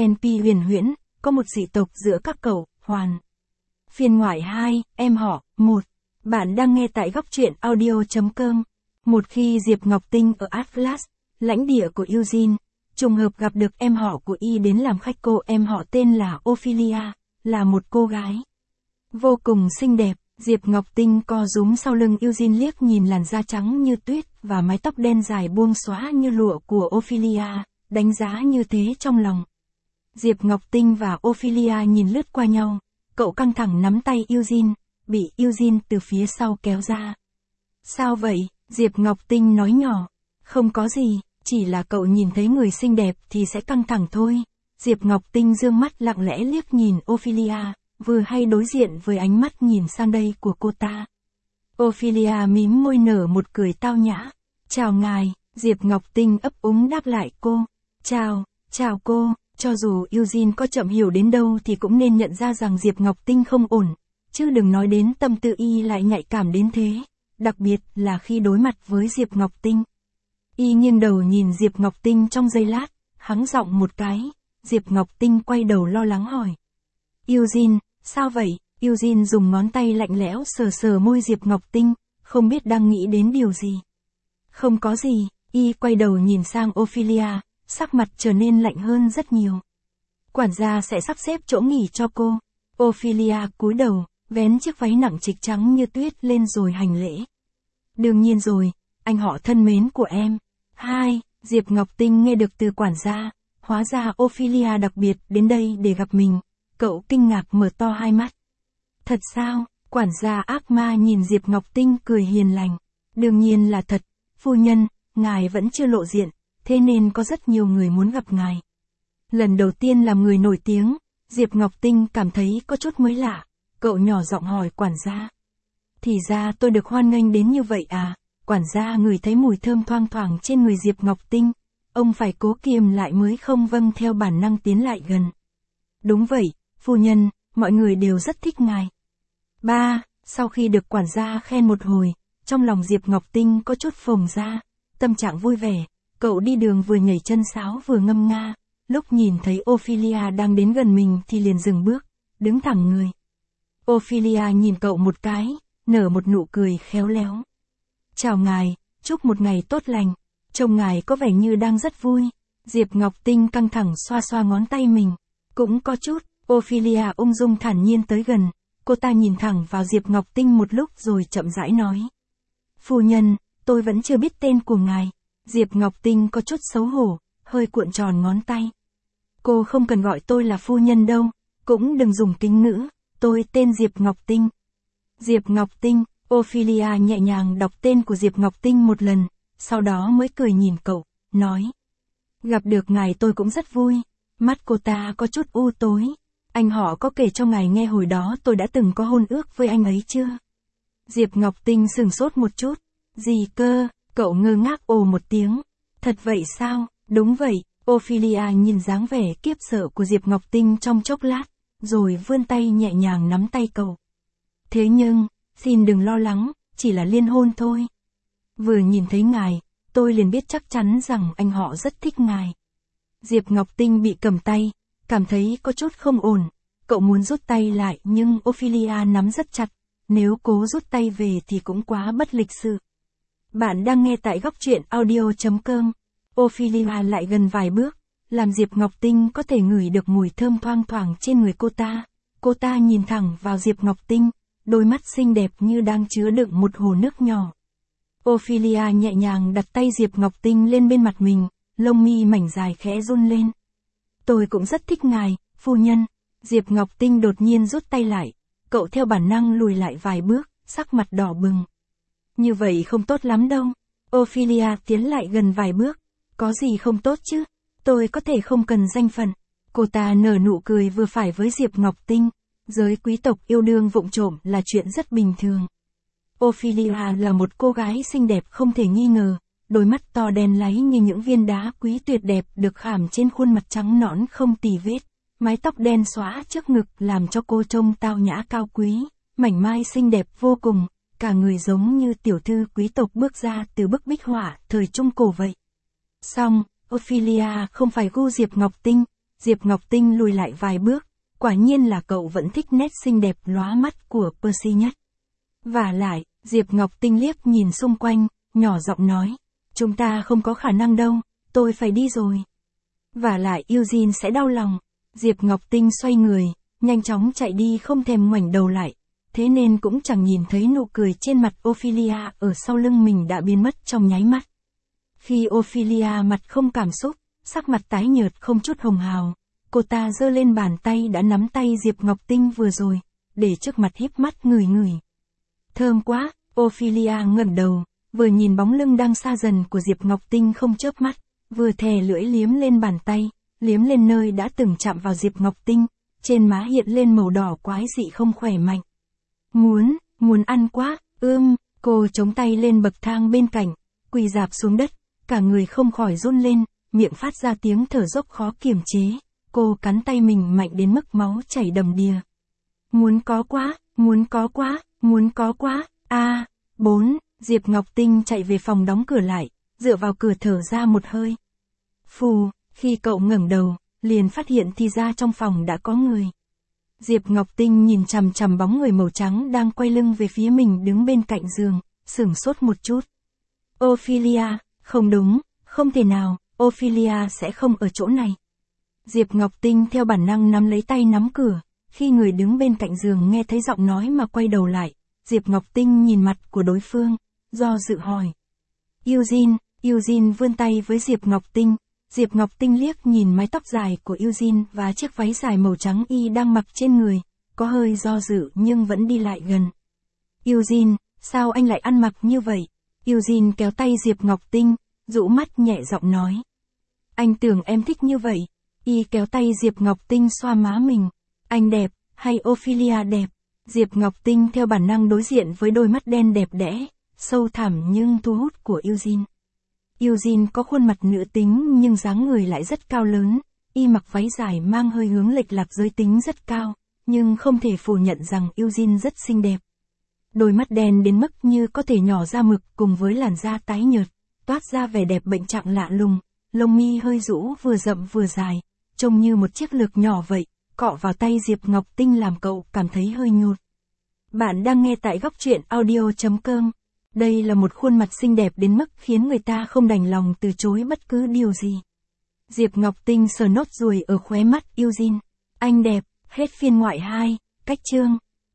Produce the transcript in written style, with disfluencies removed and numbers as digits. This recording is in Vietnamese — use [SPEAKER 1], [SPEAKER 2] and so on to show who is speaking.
[SPEAKER 1] NP huyền huyễn, có một dị tộc giữa các cậu, hoàn. Phiên ngoại 2, em họ, 1. Bạn đang nghe tại góc truyện audio.com. Một khi Diệp Ngọc Tinh ở Atlas, lãnh địa của Eugene, trùng hợp gặp được em họ của Y đến làm khách. Cô em họ tên là Ophelia, là một cô gái vô cùng xinh đẹp. Diệp Ngọc Tinh co rúm sau lưng Eugene, liếc nhìn làn da trắng như tuyết và mái tóc đen dài buông xõa như lụa của Ophelia, đánh giá như thế trong lòng. Diệp Ngọc Tinh và Ophelia nhìn lướt qua nhau, cậu căng thẳng nắm tay Eugene, bị Eugene từ phía sau kéo ra. Sao vậy? Diệp Ngọc Tinh nói nhỏ. Không có gì, chỉ là cậu nhìn thấy người xinh đẹp thì sẽ căng thẳng thôi. Diệp Ngọc Tinh dương mắt lặng lẽ liếc nhìn Ophelia, vừa hay đối diện với ánh mắt nhìn sang đây của cô ta. Ophelia mím môi nở một cười tao nhã. Chào ngài, Diệp Ngọc Tinh ấp úng đáp lại cô. Chào cô. Cho dù Eugene có chậm hiểu đến đâu thì cũng nên nhận ra rằng Diệp Ngọc Tinh không ổn, chứ đừng nói đến tâm tư Y lại nhạy cảm đến thế, đặc biệt là khi đối mặt với Diệp Ngọc Tinh. Y nghiêng đầu nhìn Diệp Ngọc Tinh trong giây lát, hắng giọng một cái. Diệp Ngọc Tinh quay đầu lo lắng hỏi. Eugene, sao vậy? Eugene dùng ngón tay lạnh lẽo sờ sờ môi Diệp Ngọc Tinh, không biết đang nghĩ đến điều gì. Không có gì. Y quay đầu nhìn sang Ophelia, sắc mặt trở nên lạnh hơn rất nhiều. Quản gia sẽ sắp xếp chỗ nghỉ cho cô. Ophelia cúi đầu, vén chiếc váy nặng trịch trắng như tuyết lên rồi hành lễ. Đương nhiên rồi, anh họ thân mến của em. Hai, Diệp Ngọc Tinh nghe được từ quản gia, hóa ra Ophelia đặc biệt đến đây để gặp mình. Cậu kinh ngạc mở to hai mắt. Thật sao? Quản gia ác ma nhìn Diệp Ngọc Tinh cười hiền lành. Đương nhiên là thật, phu nhân, ngài vẫn chưa lộ diện, thế nên có rất nhiều người muốn gặp ngài. Lần đầu tiên làm người nổi tiếng, Diệp Ngọc Tinh cảm thấy có chút mới lạ. Cậu nhỏ giọng hỏi quản gia. Thì ra tôi được hoan nghênh đến như vậy à? Quản gia ngửi thấy mùi thơm thoang thoảng trên người Diệp Ngọc Tinh. Ông phải cố kiềm lại mới không vâng theo bản năng tiến lại gần. Đúng vậy, phu nhân, mọi người đều rất thích ngài. Ba, sau khi được quản gia khen một hồi, trong lòng Diệp Ngọc Tinh có chút phồng ra, tâm trạng vui vẻ, cậu đi đường vừa nhảy chân sáo vừa ngâm nga, lúc nhìn thấy Ophelia đang đến gần mình thì liền dừng bước, đứng thẳng người. Ophelia nhìn cậu một cái, nở một nụ cười khéo léo. Chào ngài, chúc một ngày tốt lành, trông ngài có vẻ như đang rất vui. Diệp Ngọc Tinh căng thẳng xoa xoa ngón tay mình, cũng có chút. Ophelia ung dung thản nhiên tới gần, cô ta nhìn thẳng vào Diệp Ngọc Tinh một lúc rồi chậm rãi nói. Phu nhân, tôi vẫn chưa biết tên của ngài. Diệp Ngọc Tinh có chút xấu hổ, hơi cuộn tròn ngón tay. Cô không cần gọi tôi là phu nhân đâu, cũng đừng dùng kính ngữ, tôi tên Diệp Ngọc Tinh. Diệp Ngọc Tinh, Ophelia nhẹ nhàng đọc tên của Diệp Ngọc Tinh một lần, sau đó mới cười nhìn cậu, nói. Gặp được ngài tôi cũng rất vui. Mắt cô ta có chút u tối. Anh họ có kể cho ngài nghe hồi đó tôi đã từng có hôn ước với anh ấy chưa? Diệp Ngọc Tinh sửng sốt một chút. Gì cơ? Cậu ngơ ngác ồ một tiếng. Thật vậy sao? Đúng vậy. Ophelia nhìn dáng vẻ kiếp sợ của Diệp Ngọc Tinh trong chốc lát, rồi vươn tay nhẹ nhàng nắm tay cậu. Thế nhưng, xin đừng lo lắng, chỉ là liên hôn thôi. Vừa nhìn thấy ngài, tôi liền biết chắc chắn rằng anh họ rất thích ngài. Diệp Ngọc Tinh bị cầm tay, cảm thấy có chút không ổn. Cậu muốn rút tay lại nhưng Ophelia nắm rất chặt. Nếu cố rút tay về thì cũng quá bất lịch sự. Bạn đang nghe tại góc truyện audio.com. Ophelia lại gần vài bước, làm Diệp Ngọc Tinh có thể ngửi được mùi thơm thoang thoảng trên người cô ta. Cô ta nhìn thẳng vào Diệp Ngọc Tinh, đôi mắt xinh đẹp như đang chứa đựng một hồ nước nhỏ. Ophelia nhẹ nhàng đặt tay Diệp Ngọc Tinh lên bên mặt mình, lông mi mảnh dài khẽ run lên. Tôi cũng rất thích ngài, phu nhân. Diệp Ngọc Tinh đột nhiên rút tay lại, cậu theo bản năng lùi lại vài bước, sắc mặt đỏ bừng. Như vậy không tốt lắm đâu. Ophelia tiến lại gần vài bước. Có gì không tốt chứ? Tôi có thể không cần danh phận. Cô ta nở nụ cười vừa phải với Diệp Ngọc Tinh. Giới quý tộc yêu đương vụng trộm là chuyện rất bình thường. Ophelia là một cô gái xinh đẹp không thể nghi ngờ, đôi mắt to đen láy như những viên đá quý tuyệt đẹp được khảm trên khuôn mặt trắng nõn không tì vết. Mái tóc đen xõa trước ngực làm cho cô trông tao nhã cao quý, mảnh mai xinh đẹp vô cùng, cả người giống như tiểu thư quý tộc bước ra từ bức bích họa thời Trung Cổ vậy. Song, Ophelia không phải gu Diệp Ngọc Tinh, Diệp Ngọc Tinh lùi lại vài bước, quả nhiên là cậu vẫn thích nét xinh đẹp lóa mắt của Percy nhất. Vả lại, Diệp Ngọc Tinh liếc nhìn xung quanh, nhỏ giọng nói, chúng ta không có khả năng đâu, tôi phải đi rồi. Vả lại Eugene sẽ đau lòng. Diệp Ngọc Tinh xoay người, nhanh chóng chạy đi không thèm ngoảnh đầu lại, thế nên cũng chẳng nhìn thấy nụ cười trên mặt Ophelia ở sau lưng mình đã biến mất trong nháy mắt. Khi Ophelia mặt không cảm xúc, sắc mặt tái nhợt không chút hồng hào, cô ta giơ lên bàn tay đã nắm tay Diệp Ngọc Tinh vừa rồi, để trước mặt híp mắt ngửi ngửi. Thơm quá, Ophelia ngẩng đầu, vừa nhìn bóng lưng đang xa dần của Diệp Ngọc Tinh không chớp mắt, vừa thè lưỡi liếm lên bàn tay, liếm lên nơi đã từng chạm vào Diệp Ngọc Tinh, trên má hiện lên màu đỏ quái dị không khỏe mạnh. Muốn ăn quá, cô chống tay lên bậc thang bên cạnh, quỳ rạp xuống đất, cả người không khỏi run lên, miệng phát ra tiếng thở dốc khó kiềm chế, cô cắn tay mình mạnh đến mức máu chảy đầm đìa. Muốn có quá, 4, Diệp Ngọc Tinh chạy về phòng đóng cửa lại, dựa vào cửa thở ra một hơi. Phù, khi cậu ngẩng đầu, liền phát hiện thì ra trong phòng đã có người. Diệp Ngọc Tinh nhìn chằm chằm bóng người màu trắng đang quay lưng về phía mình đứng bên cạnh giường, sửng sốt một chút. Ophelia, không đúng, không thể nào, Ophelia sẽ không ở chỗ này. Diệp Ngọc Tinh theo bản năng nắm lấy tay nắm cửa, khi người đứng bên cạnh giường nghe thấy giọng nói mà quay đầu lại, Diệp Ngọc Tinh nhìn mặt của đối phương, do dự hỏi. Eugene vươn tay với Diệp Ngọc Tinh. Diệp Ngọc Tinh liếc nhìn mái tóc dài của Eugene và chiếc váy dài màu trắng y đang mặc trên người, có hơi do dự nhưng vẫn đi lại gần. Eugene, sao anh lại ăn mặc như vậy? Eugene kéo tay Diệp Ngọc Tinh, dụ mắt nhẹ giọng nói. Anh tưởng em thích như vậy. Y kéo tay Diệp Ngọc Tinh xoa má mình. Anh đẹp, hay Ophelia đẹp? Diệp Ngọc Tinh theo bản năng đối diện với đôi mắt đen đẹp đẽ, sâu thẳm nhưng thu hút của Eugene. Eugene có khuôn mặt nữ tính nhưng dáng người lại rất cao lớn, y mặc váy dài mang hơi hướng lệch lạc giới tính rất cao, nhưng không thể phủ nhận rằng Eugene rất xinh đẹp. Đôi mắt đen đến mức như có thể nhỏ ra mực cùng với làn da tái nhợt, toát ra vẻ đẹp bệnh trạng lạ lùng, lông mi hơi rũ vừa rậm vừa dài, trông như một chiếc lược nhỏ vậy, cọ vào tay Diệp Ngọc Tinh làm cậu cảm thấy hơi nhột. Bạn đang nghe tại góc truyện audio.com. Đây là một khuôn mặt xinh đẹp đến mức khiến người ta không đành lòng từ chối bất cứ điều gì. Diệp Ngọc Tinh sờ nốt ruồi ở khóe mắt Eugene. Anh đẹp, hết phiên ngoại 2, cách chương.